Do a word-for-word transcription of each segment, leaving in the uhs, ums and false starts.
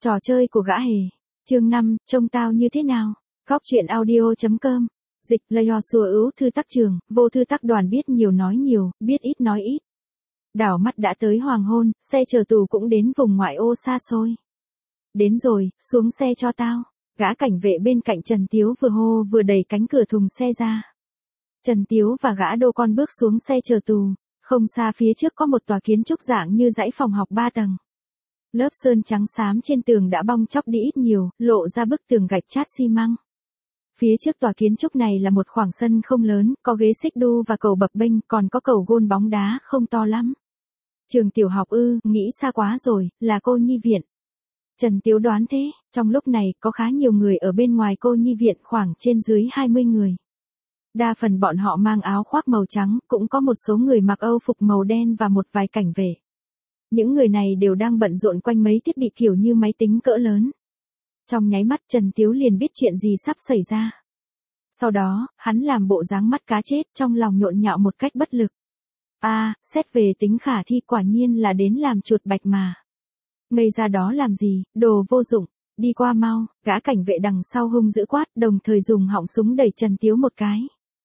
Trò chơi của gã hề. Chương năm, trông tao như thế nào? Góc truyện audio.com. Dịch là do xùa ữu thư tác trường, vô thư tác đoàn biết nhiều nói nhiều, biết ít nói ít. Đảo mắt đã tới hoàng hôn, xe chở tù cũng đến vùng ngoại ô xa xôi. Đến rồi, xuống xe cho tao. Gã cảnh vệ bên cạnh Trần Tiếu vừa hô vừa đẩy cánh cửa thùng xe ra. Trần Tiếu và gã đô con bước xuống xe chở tù. Không xa phía trước có một tòa kiến trúc dạng như dãy phòng học ba tầng. Lớp sơn trắng xám trên tường đã bong chóc đi ít nhiều, lộ ra bức tường gạch chát xi măng. Phía trước tòa kiến trúc này là một khoảng sân không lớn, có ghế xích đu và cầu bập bênh, còn có cầu gôn bóng đá không to lắm. Trường tiểu học ư, nghĩ xa quá rồi, là cô nhi viện. Trần Tiếu đoán thế, trong lúc này có khá nhiều người ở bên ngoài cô nhi viện, khoảng trên dưới hai mươi người. Đa phần bọn họ mang áo khoác màu trắng, cũng có một số người mặc âu phục màu đen và một vài cảnh vệ. Những người này đều đang bận rộn quanh mấy thiết bị kiểu như máy tính cỡ lớn. Trong nháy mắt Trần Tiếu liền biết chuyện gì sắp xảy ra. Sau đó, hắn làm bộ dáng mắt cá chết, trong lòng nhộn nhạo một cách bất lực. A, à, xét về tính khả thi quả nhiên là đến làm chuột bạch mà. Ngây ra đó làm gì, đồ vô dụng, đi qua mau. Gã cảnh vệ đằng sau hung dữ quát, đồng thời dùng họng súng đẩy Trần Tiếu một cái.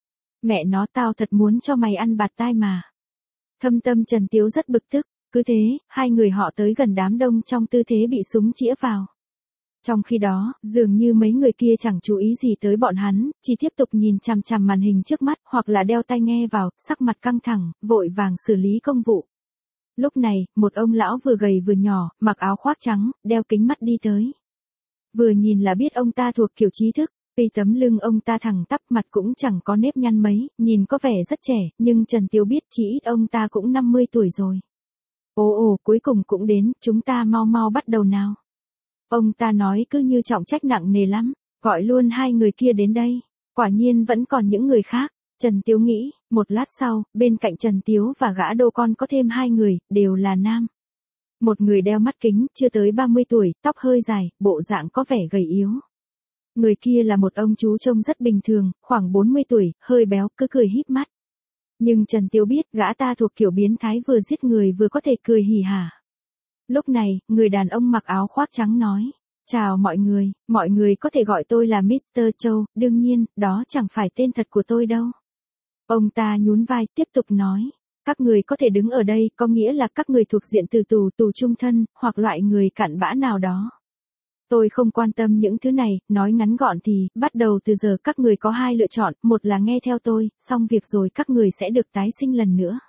Mẹ nó, tao thật muốn cho mày ăn bạt tai mà. Thâm tâm Trần Tiếu rất bực tức. Cứ thế, hai người họ tới gần đám đông trong tư thế bị súng chĩa vào. Trong khi đó, dường như mấy người kia chẳng chú ý gì tới bọn hắn, chỉ tiếp tục nhìn chằm chằm màn hình trước mắt, hoặc là đeo tai nghe vào, sắc mặt căng thẳng, vội vàng xử lý công vụ. Lúc này, một ông lão vừa gầy vừa nhỏ, mặc áo khoác trắng, đeo kính mắt đi tới. Vừa nhìn là biết ông ta thuộc kiểu trí thức, vì tấm lưng ông ta thẳng tắp, mặt cũng chẳng có nếp nhăn mấy, nhìn có vẻ rất trẻ, nhưng Trần Tiếu biết chỉ ít ông ta cũng năm mươi tuổi rồi. Ồ ồ, cuối cùng cũng đến, chúng ta mau mau bắt đầu nào. Ông ta nói cứ như trọng trách nặng nề lắm, gọi luôn hai người kia đến đây. Quả nhiên vẫn còn những người khác, Trần Tiếu nghĩ, một lát sau, bên cạnh Trần Tiếu và gã đô con có thêm hai người, đều là nam. Một người đeo mắt kính, chưa tới ba mươi tuổi, tóc hơi dài, bộ dạng có vẻ gầy yếu. Người kia là một ông chú trông rất bình thường, khoảng bốn mươi tuổi, hơi béo, cứ cười híp mắt. Nhưng Trần Tiếu biết gã ta thuộc kiểu biến thái vừa giết người vừa có thể cười hỉ hả. Lúc này, người đàn ông mặc áo khoác trắng nói. Chào mọi người, mọi người có thể gọi tôi là mít tơ Châu, đương nhiên, đó chẳng phải tên thật của tôi đâu. Ông ta nhún vai, tiếp tục nói. Các người có thể đứng ở đây, có nghĩa là các người thuộc diện từ tù, tù trung thân, hoặc loại người cặn bã nào đó. Tôi không quan tâm những thứ này, nói ngắn gọn thì, bắt đầu từ giờ các người có hai lựa chọn, một là nghe theo tôi, xong việc rồi các người sẽ được tái sinh lần nữa.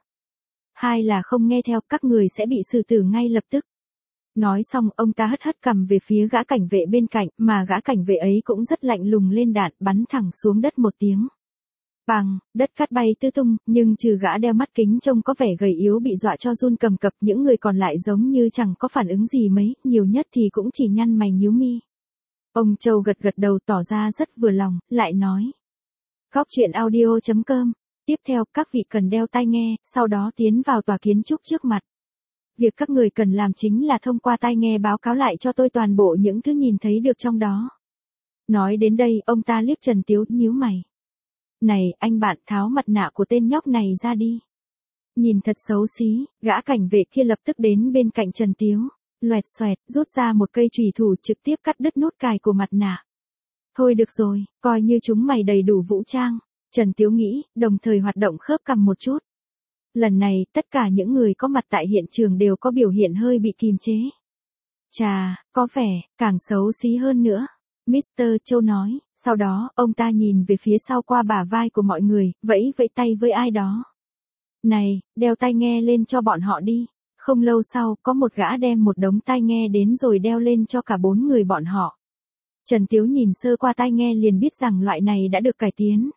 Hai là không nghe theo, các người sẽ bị xử tử ngay lập tức. Nói xong, ông ta hất hất cằm về phía gã cảnh vệ bên cạnh, mà gã cảnh vệ ấy cũng rất lạnh lùng lên đạn, bắn thẳng xuống đất một tiếng. Bang, đất cát bay tứ tung, nhưng trừ gã đeo mắt kính trông có vẻ gầy yếu bị dọa cho run cầm cập, những người còn lại giống như chẳng có phản ứng gì mấy, nhiều nhất thì cũng chỉ nhăn mày nhíu mi. Ông Châu gật gật đầu tỏ ra rất vừa lòng, lại nói. Góc truyện audio.com. Tiếp theo, các vị cần đeo tai nghe, sau đó tiến vào tòa kiến trúc trước mặt. Việc các người cần làm chính là thông qua tai nghe báo cáo lại cho tôi toàn bộ những thứ nhìn thấy được trong đó. Nói đến đây, ông ta liếc Trần Tiếu, nhíu mày. Này, anh bạn, tháo mặt nạ của tên nhóc này ra đi. Nhìn thật xấu xí, gã cảnh vệ kia lập tức đến bên cạnh Trần Tiếu, loẹt xoẹt, rút ra một cây chùy thủ trực tiếp cắt đứt nút cài của mặt nạ. Thôi được rồi, coi như chúng mày đầy đủ vũ trang, Trần Tiếu nghĩ, đồng thời hoạt động khớp cằm một chút. Lần này, tất cả những người có mặt tại hiện trường đều có biểu hiện hơi bị kìm chế. Chà, có vẻ, càng xấu xí hơn nữa. mít tơ Châu nói, sau đó, ông ta nhìn về phía sau qua bả vai của mọi người, vẫy vẫy tay với ai đó. Này, đeo tai nghe lên cho bọn họ đi. Không lâu sau, có một gã đem một đống tai nghe đến rồi đeo lên cho cả bốn người bọn họ. Trần Tiếu nhìn sơ qua tai nghe liền biết rằng loại này đã được cải tiến.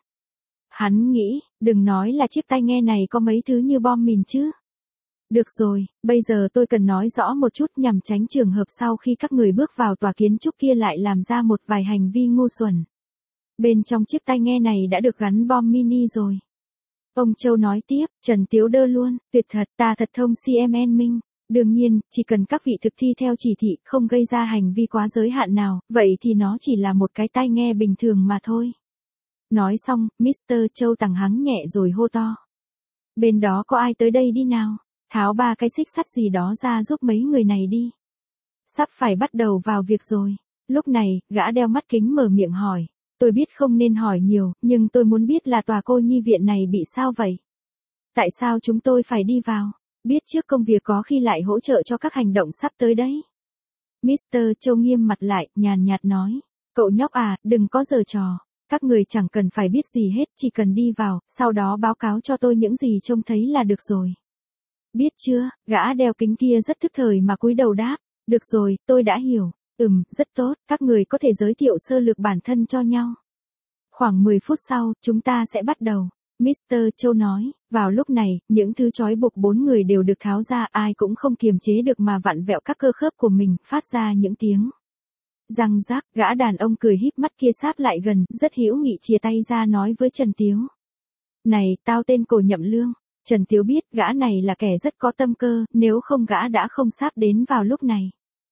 Hắn nghĩ, đừng nói là chiếc tai nghe này có mấy thứ như bom mìn chứ. Được rồi, bây giờ tôi cần nói rõ một chút nhằm tránh trường hợp sau khi các người bước vào tòa kiến trúc kia lại làm ra một vài hành vi ngu xuẩn. Bên trong chiếc tai nghe này đã được gắn bom mini rồi. Ông Châu nói tiếp, Trần Tiếu đơ luôn, tuyệt thật, ta thật thông xê em en minh. Đương nhiên, chỉ cần các vị thực thi theo chỉ thị không gây ra hành vi quá giới hạn nào, vậy thì nó chỉ là một cái tai nghe bình thường mà thôi. Nói xong, mít tơ Châu tằng hắng nhẹ rồi hô to. Bên đó có ai tới đây đi nào? Tháo ba cái xích sắt gì đó ra giúp mấy người này đi. Sắp phải bắt đầu vào việc rồi. Lúc này, gã đeo mắt kính mở miệng hỏi. Tôi biết không nên hỏi nhiều, nhưng tôi muốn biết là tòa cô nhi viện này bị sao vậy? Tại sao chúng tôi phải đi vào? Biết trước công việc có khi lại hỗ trợ cho các hành động sắp tới đấy. mít tơ Châu nghiêm mặt lại, nhàn nhạt nói. Cậu nhóc à, đừng có giở trò. Các người chẳng cần phải biết gì hết, chỉ cần đi vào, sau đó báo cáo cho tôi những gì trông thấy là được rồi. Biết chưa, gã đeo kính kia rất thức thời mà cúi đầu đáp. Được rồi, tôi đã hiểu. Ừm, rất tốt, các người có thể giới thiệu sơ lược bản thân cho nhau. Khoảng mười phút sau, chúng ta sẽ bắt đầu. mít tơ Châu nói, vào lúc này, những thứ trói buộc bốn người đều được tháo ra, ai cũng không kiềm chế được mà vặn vẹo các cơ khớp của mình, phát ra những tiếng. Răng rác, gã đàn ông cười híp mắt kia sáp lại gần, rất hữu nghị chìa tay ra nói với Trần Tiếu. Này, tao tên Cổ Nhậm Lương. Trần Tiếu biết gã này là kẻ rất có tâm cơ, nếu không gã đã không sáp đến vào lúc này.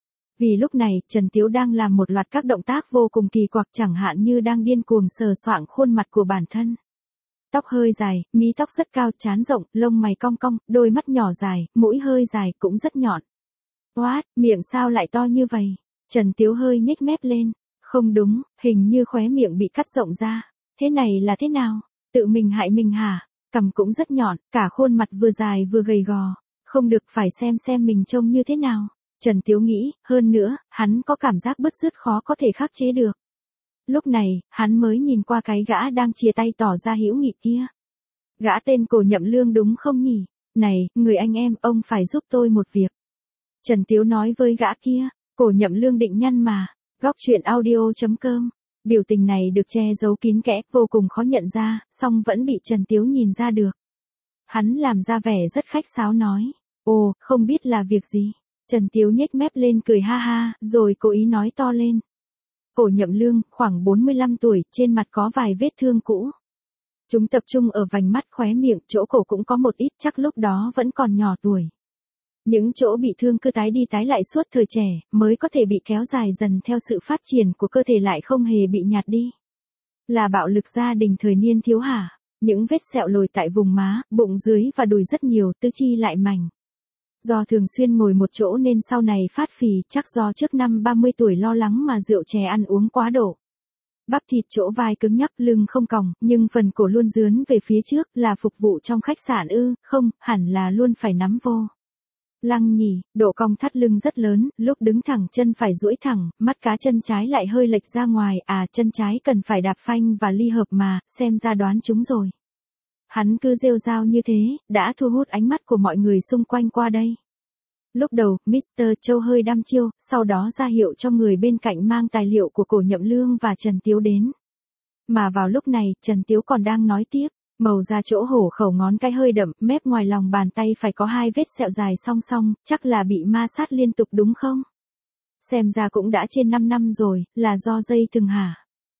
Vì lúc này, Trần Tiếu đang làm một loạt các động tác vô cùng kỳ quặc, chẳng hạn như đang điên cuồng sờ soạng khuôn mặt của bản thân. Tóc hơi dài, mí tóc rất cao, trán rộng, lông mày cong cong, đôi mắt nhỏ dài, mũi hơi dài, cũng rất nhọn. What, miệng sao lại to như vậy? Trần Tiếu hơi nhếch mép lên. Không đúng, hình như khóe miệng bị cắt rộng ra. Thế này là thế nào? Tự mình hại mình hả? Cằm cũng rất nhọn, cả khuôn mặt vừa dài vừa gầy gò. Không được, phải xem xem mình trông như thế nào. Trần Tiếu nghĩ, hơn nữa, hắn có cảm giác bứt rứt khó có thể khắc chế được. Lúc này, hắn mới nhìn qua cái gã đang chìa tay tỏ ra hữu nghị kia. Gã tên Cổ Nhậm Lương đúng không nhỉ? Này, người anh em, ông phải giúp tôi một việc. Trần Tiếu nói với gã kia. Cổ Nhậm Lương định nhăn mà. Góc truyện audio chấm com. Biểu tình này được che giấu kín kẽ, vô cùng khó nhận ra, song vẫn bị Trần Tiếu nhìn ra được. Hắn làm ra vẻ rất khách sáo nói. Ồ, không biết là việc gì. Trần Tiếu nhếch mép lên cười ha ha, rồi cố ý nói to lên. Cổ Nhậm Lương, khoảng bốn mươi lăm tuổi, trên mặt có vài vết thương cũ. Chúng tập trung ở vành mắt, khóe miệng, chỗ cổ cũng có một ít, chắc lúc đó vẫn còn nhỏ tuổi. Những chỗ bị thương cứ tái đi tái lại suốt thời trẻ, mới có thể bị kéo dài dần theo sự phát triển của cơ thể lại không hề bị nhạt đi. Là bạo lực gia đình thời niên thiếu hả? Những vết sẹo lồi tại vùng má, bụng dưới và đùi rất nhiều, tứ chi lại mảnh. Do thường xuyên ngồi một chỗ nên sau này phát phì, chắc do trước năm ba mươi tuổi lo lắng mà rượu chè ăn uống quá độ. Bắp thịt chỗ vai cứng nhắc, lưng không còng, nhưng phần cổ luôn dướn về phía trước, là phục vụ trong khách sạn ư? Không, hẳn là luôn phải nắm vô. Lăng nhỉ, độ cong thắt lưng rất lớn, lúc đứng thẳng chân phải duỗi thẳng, mắt cá chân trái lại hơi lệch ra ngoài, à chân trái cần phải đạp phanh và ly hợp mà, xem ra đoán chúng rồi. Hắn cứ rêu rao như thế, đã thu hút ánh mắt của mọi người xung quanh qua đây. Lúc đầu, mít tơ Châu hơi đăm chiêu, sau đó ra hiệu cho người bên cạnh mang tài liệu của Cổ Nhậm Lương và Trần Tiếu đến. Mà vào lúc này, Trần Tiếu còn đang nói tiếp. Màu da chỗ hổ khẩu ngón cái hơi đậm, mép ngoài lòng bàn tay phải có hai vết sẹo dài song song, chắc là bị ma sát liên tục đúng không? Xem ra cũng đã trên năm năm rồi, là do dây thừng hả?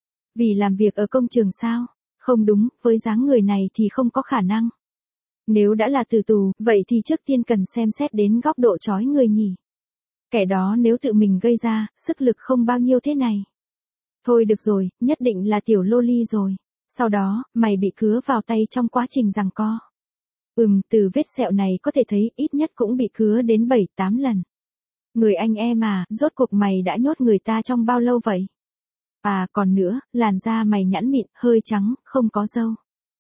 Vì làm việc ở công trường sao? Không đúng, với dáng người này thì không có khả năng. Nếu đã là tử tù, vậy thì trước tiên cần xem xét đến góc độ trói người nhỉ. Kẻ đó nếu tự mình gây ra, sức lực không bao nhiêu thế này. Thôi được rồi, nhất định là tiểu loli rồi. Sau đó, mày bị cứa vào tay trong quá trình giằng co. Ừm, từ vết sẹo này có thể thấy ít nhất cũng bị cứa đến bảy tám lần. Người anh em à, rốt cuộc mày đã nhốt người ta trong bao lâu vậy? À, còn nữa, làn da mày nhẵn mịn, hơi trắng, không có râu.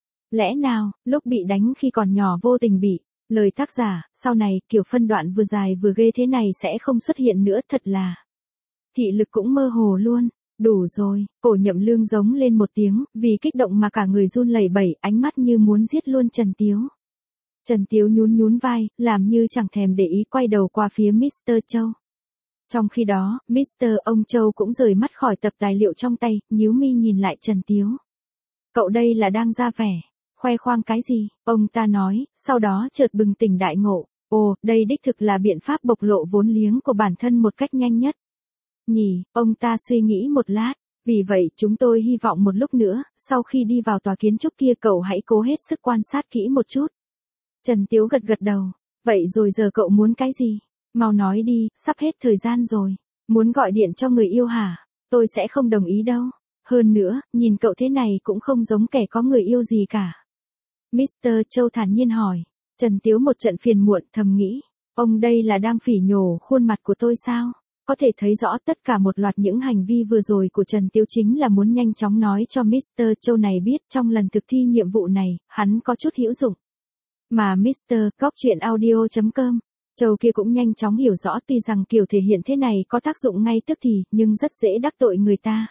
Lẽ nào, lúc bị đánh khi còn nhỏ vô tình bị, lời tác giả, sau này, kiểu phân đoạn vừa dài vừa ghê thế này sẽ không xuất hiện nữa, thật là. Thị lực cũng mơ hồ luôn. Đủ rồi, Cổ Nhậm Lương giống lên một tiếng, vì kích động mà cả người run lẩy bẩy, ánh mắt như muốn giết luôn Trần Tiếu. Trần Tiếu nhún nhún vai, làm như chẳng thèm để ý, quay đầu qua phía mít tơ Châu. Trong khi đó, mít tơ ông Châu cũng rời mắt khỏi tập tài liệu trong tay, nhíu mi nhìn lại Trần Tiếu. Cậu đây là đang ra vẻ, khoe khoang cái gì? Ông ta nói, sau đó chợt bừng tỉnh đại ngộ. Ồ, đây đích thực là biện pháp bộc lộ vốn liếng của bản thân một cách nhanh nhất. Nhỉ, ông ta suy nghĩ một lát. Vì vậy chúng tôi hy vọng một lúc nữa, sau khi đi vào tòa kiến trúc kia cậu hãy cố hết sức quan sát kỹ một chút. Trần Tiếu gật gật đầu. Vậy rồi giờ cậu muốn cái gì? Mau nói đi, sắp hết thời gian rồi. Muốn gọi điện cho người yêu hả? Tôi sẽ không đồng ý đâu. Hơn nữa, nhìn cậu thế này cũng không giống kẻ có người yêu gì cả. mít tơ Châu thản nhiên hỏi. Trần Tiếu một trận phiền muộn thầm nghĩ. Ông đây là đang phỉ nhổ khuôn mặt của tôi sao? có thể thấy rõ tất cả một loạt những hành vi vừa rồi của Trần Tiếu chính là muốn nhanh chóng nói cho mít tơ Châu này biết trong lần thực thi nhiệm vụ này, hắn có chút hữu dụng. Mà mít tơ Cóc Truyện Audio chấm com, Châu kia cũng nhanh chóng hiểu rõ tuy rằng kiểu thể hiện thế này có tác dụng ngay tức thì, nhưng rất dễ đắc tội người ta.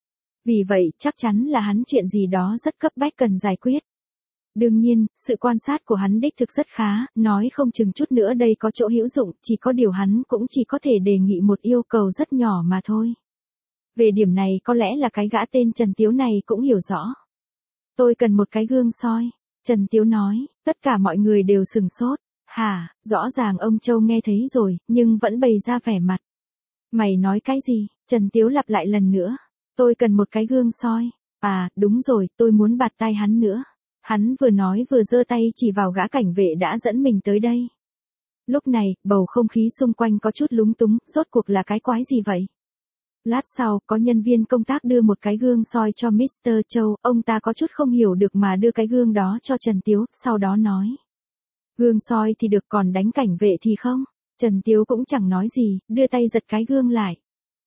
Vì vậy, chắc chắn là hắn chuyện gì đó rất cấp bách cần giải quyết. Đương nhiên, sự quan sát của hắn đích thực rất khá, nói không chừng chút nữa đây có chỗ hữu dụng, chỉ có điều hắn cũng chỉ có thể đề nghị một yêu cầu rất nhỏ mà thôi. Về điểm này có lẽ là cái gã tên Trần Tiếu này cũng hiểu rõ. Tôi cần một cái gương soi, Trần Tiếu nói, tất cả mọi người đều sừng sốt. Hả, rõ ràng ông Châu nghe thấy rồi, nhưng vẫn bày ra vẻ mặt. Mày nói cái gì? Trần Tiếu lặp lại lần nữa. Tôi cần một cái gương soi. À, đúng rồi, tôi muốn bạt tai hắn nữa. Hắn vừa nói vừa giơ tay chỉ vào gã cảnh vệ đã dẫn mình tới đây. Lúc này, bầu không khí xung quanh có chút lúng túng, rốt cuộc là cái quái gì vậy? Lát sau, có nhân viên công tác đưa một cái gương soi cho mít tơ Châu, ông ta có chút không hiểu được mà đưa cái gương đó cho Trần Tiếu, sau đó nói. Gương soi thì được còn đánh cảnh vệ thì không? Trần Tiếu cũng chẳng nói gì, đưa tay giật cái gương lại.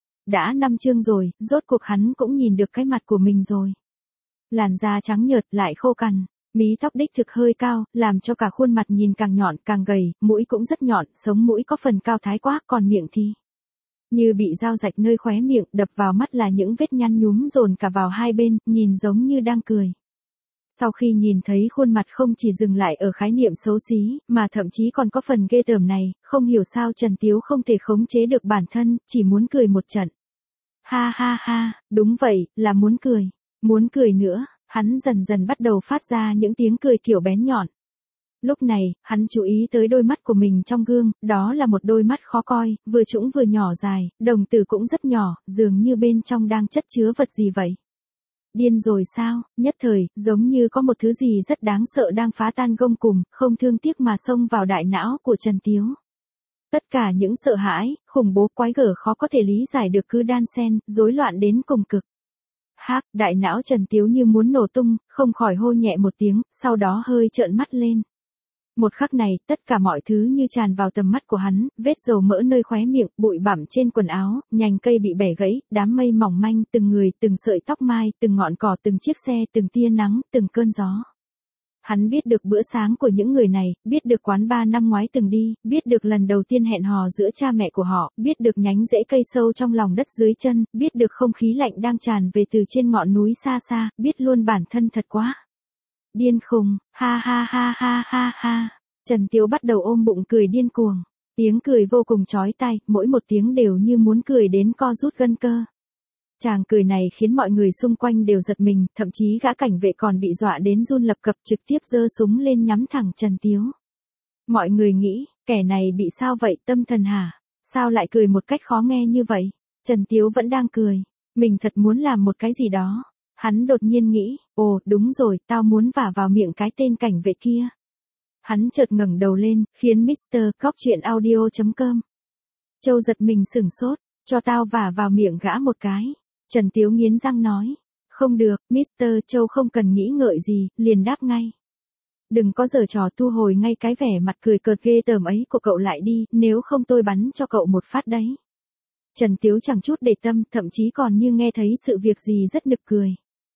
Đã năm chương rồi, rốt cuộc hắn cũng nhìn được cái mặt của mình rồi. Làn da trắng nhợt lại khô cằn, mí tóc đích thực hơi cao, làm cho cả khuôn mặt nhìn càng nhọn càng gầy, mũi cũng rất nhọn, sống mũi có phần cao thái quá, còn miệng thì như bị dao rạch nơi khóe miệng, đập vào mắt là những vết nhăn nhúm dồn cả vào hai bên, nhìn giống như đang cười. Sau khi nhìn thấy khuôn mặt không chỉ dừng lại ở khái niệm xấu xí, mà thậm chí còn có phần ghê tởm này, không hiểu sao Trần Tiếu không thể khống chế được bản thân, chỉ muốn cười một trận. Ha ha ha, đúng vậy, là muốn cười. Muốn cười nữa, hắn dần dần bắt đầu phát ra những tiếng cười kiểu bén nhọn. Lúc này, hắn chú ý tới đôi mắt của mình trong gương, đó là một đôi mắt khó coi, vừa trũng vừa nhỏ dài, đồng tử cũng rất nhỏ, dường như bên trong đang chất chứa vật gì vậy. Điên rồi sao, nhất thời, giống như có một thứ gì rất đáng sợ đang phá tan gông cùm, không thương tiếc mà xông vào đại não của Trần Tiếu. Tất cả những sợ hãi, khủng bố quái gở khó có thể lý giải được cứ đan xen, rối loạn đến cùng cực. Hác, đại não Trần Tiếu như muốn nổ tung, không khỏi hô nhẹ một tiếng, sau đó hơi trợn mắt lên. Một khắc này, tất cả mọi thứ như tràn vào tầm mắt của hắn, vết dầu mỡ nơi khóe miệng, bụi bặm trên quần áo, nhành cây bị bẻ gãy, đám mây mỏng manh, từng người, từng sợi tóc mai, từng ngọn cỏ, từng chiếc xe, từng tia nắng, từng cơn gió. Hắn biết được bữa sáng của những người này, biết được quán bar năm ngoái từng đi, biết được lần đầu tiên hẹn hò giữa cha mẹ của họ, biết được nhánh rễ cây sâu trong lòng đất dưới chân, biết được không khí lạnh đang tràn về từ trên ngọn núi xa xa, biết luôn bản thân thật quá. Điên khùng, ha ha ha ha ha ha. Trần Tiếu bắt đầu ôm bụng cười điên cuồng. Tiếng cười vô cùng chói tai, mỗi một tiếng đều như muốn cười đến co rút gân cơ. Chàng cười này khiến mọi người xung quanh đều giật mình, thậm chí gã cảnh vệ còn bị dọa đến run lập cập trực tiếp giơ súng lên nhắm thẳng Trần Tiếu. Mọi người nghĩ, kẻ này bị sao vậy, tâm thần hả? Sao lại cười một cách khó nghe như vậy? Trần Tiếu vẫn đang cười. Mình thật muốn làm một cái gì đó. Hắn đột nhiên nghĩ, ồ, đúng rồi, tao muốn vả vào miệng cái tên cảnh vệ kia. Hắn chợt ngẩng đầu lên, khiến mít tơ Cóc Truyện Audio chấm com. Châu giật mình sửng sốt, cho tao vả vào miệng gã một cái. Trần Tiếu nghiến răng nói, không được, mít tơ Châu không cần nghĩ ngợi gì, liền đáp ngay. Đừng có giở trò, thu hồi ngay cái vẻ mặt cười cợt ghê tởm ấy của cậu lại đi, nếu không tôi bắn cho cậu một phát đấy. Trần Tiếu chẳng chút để tâm, thậm chí còn như nghe thấy sự việc gì rất nực cười.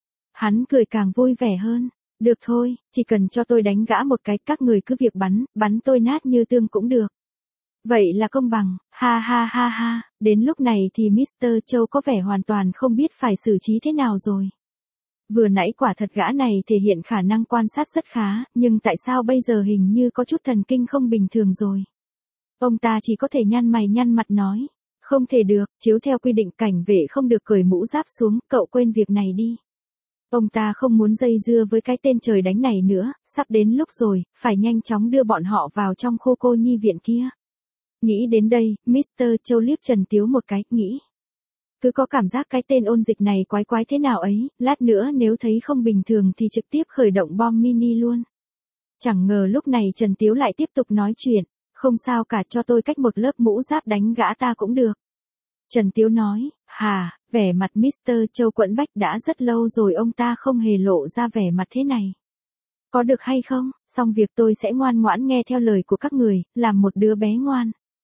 Hắn cười càng vui vẻ hơn. Được thôi, chỉ cần cho tôi đánh gã một cái, các người cứ việc bắn, bắn tôi nát như tương cũng được. Vậy là công bằng, ha ha ha ha, đến lúc này thì mít tơ Châu có vẻ hoàn toàn không biết phải xử trí thế nào rồi. Vừa nãy quả thật gã này thể hiện khả năng quan sát rất khá, nhưng tại sao bây giờ hình như có chút thần kinh không bình thường rồi. Ông ta chỉ có thể nhăn mày nhăn mặt nói, không thể được, chiếu theo quy định cảnh vệ không được cởi mũ giáp xuống, cậu quên việc này đi. Ông ta không muốn dây dưa với cái tên trời đánh này nữa, sắp đến lúc rồi, phải nhanh chóng đưa bọn họ vào trong khu cô nhi viện kia. Nghĩ đến đây, mít tơ Châu liếc Trần Tiếu một cái, nghĩ. Cứ có cảm giác cái tên ôn dịch này quái quái thế nào ấy, lát nữa nếu thấy không bình thường thì trực tiếp khởi động bom mini luôn. Chẳng ngờ lúc này Trần Tiếu lại tiếp tục nói chuyện, không sao cả, cho tôi cách một lớp mũ giáp đánh gã ta cũng được. Trần Tiếu nói, hà, vẻ mặt mít tơ Châu quẫn bách, đã rất lâu rồi ông ta không hề lộ ra vẻ mặt thế này. Có được hay không, xong việc tôi sẽ ngoan ngoãn nghe theo lời của các người, làm một đứa bé ngoan.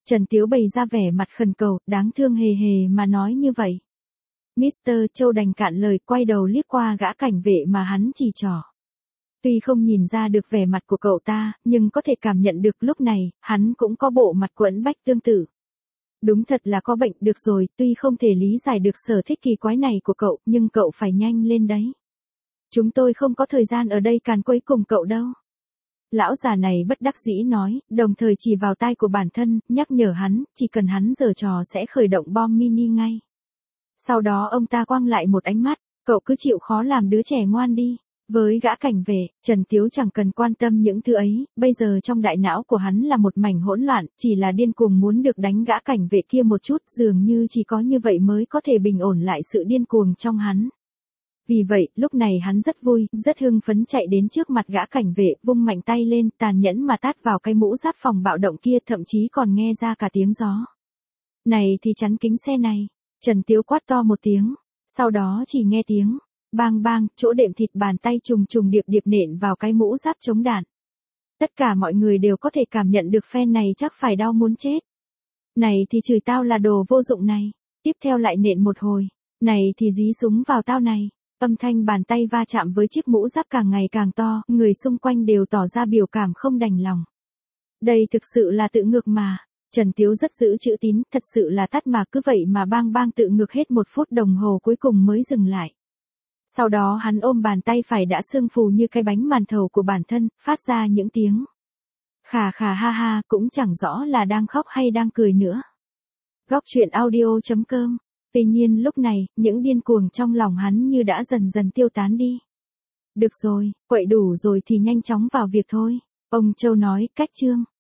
Trần Tiếu bày ra vẻ mặt khẩn cầu, đáng thương hề hề mà nói như vậy. mít tơ Châu đành cạn lời, quay đầu liếc qua gã cảnh vệ mà hắn chỉ trỏ. Tuy không nhìn ra được vẻ mặt của cậu ta, nhưng có thể cảm nhận được lúc này, hắn cũng có bộ mặt quẫn bách tương tự. Đúng thật là có bệnh, được rồi, tuy không thể lý giải được sở thích kỳ quái này của cậu, nhưng cậu phải nhanh lên đấy. Chúng tôi không có thời gian ở đây càn quấy cùng cậu đâu. Lão già này bất đắc dĩ nói, đồng thời chỉ vào tai của bản thân, nhắc nhở hắn, chỉ cần hắn giở trò sẽ khởi động bom mini ngay. Sau đó ông ta quăng lại một ánh mắt, cậu cứ chịu khó làm đứa trẻ ngoan đi. Với gã cảnh vệ, Trần Tiếu chẳng cần quan tâm những thứ ấy, bây giờ trong đại não của hắn là một mảnh hỗn loạn, chỉ là điên cuồng muốn được đánh gã cảnh vệ kia một chút, dường như chỉ có như vậy mới có thể bình ổn lại sự điên cuồng trong hắn. Vì vậy, lúc này hắn rất vui, rất hưng phấn chạy đến trước mặt gã cảnh vệ, vung mạnh tay lên, tàn nhẫn mà tát vào cái mũ giáp phòng bạo động kia, thậm chí còn nghe ra cả tiếng gió. Này thì chắn kính xe này, Trần Tiếu quát to một tiếng, sau đó chỉ nghe tiếng bang bang, chỗ đệm thịt bàn tay trùng trùng điệp điệp nện vào cái mũ giáp chống đạn. Tất cả mọi người đều có thể cảm nhận được phen này chắc phải đau muốn chết. Này thì chửi tao là đồ vô dụng này, tiếp theo lại nện một hồi, này thì dí súng vào tao này. Âm thanh bàn tay va chạm với chiếc mũ giáp càng ngày càng to, người xung quanh đều tỏ ra biểu cảm không đành lòng. Đây thực sự là tự ngược mà. Trần Tiếu rất giữ chữ tín, thật sự là tắt mà, cứ vậy mà bang bang tự ngược hết một phút đồng hồ cuối cùng mới dừng lại. Sau đó hắn ôm bàn tay phải đã sưng phù như cái bánh màn thầu của bản thân, phát ra những tiếng khà khà ha ha, cũng chẳng rõ là đang khóc hay đang cười nữa. Góc truyện audio chấm com. Tuy nhiên lúc này, những điên cuồng trong lòng hắn như đã dần dần tiêu tán đi. Được rồi, quậy đủ rồi thì nhanh chóng vào việc thôi. Ông Châu nói, cách chương.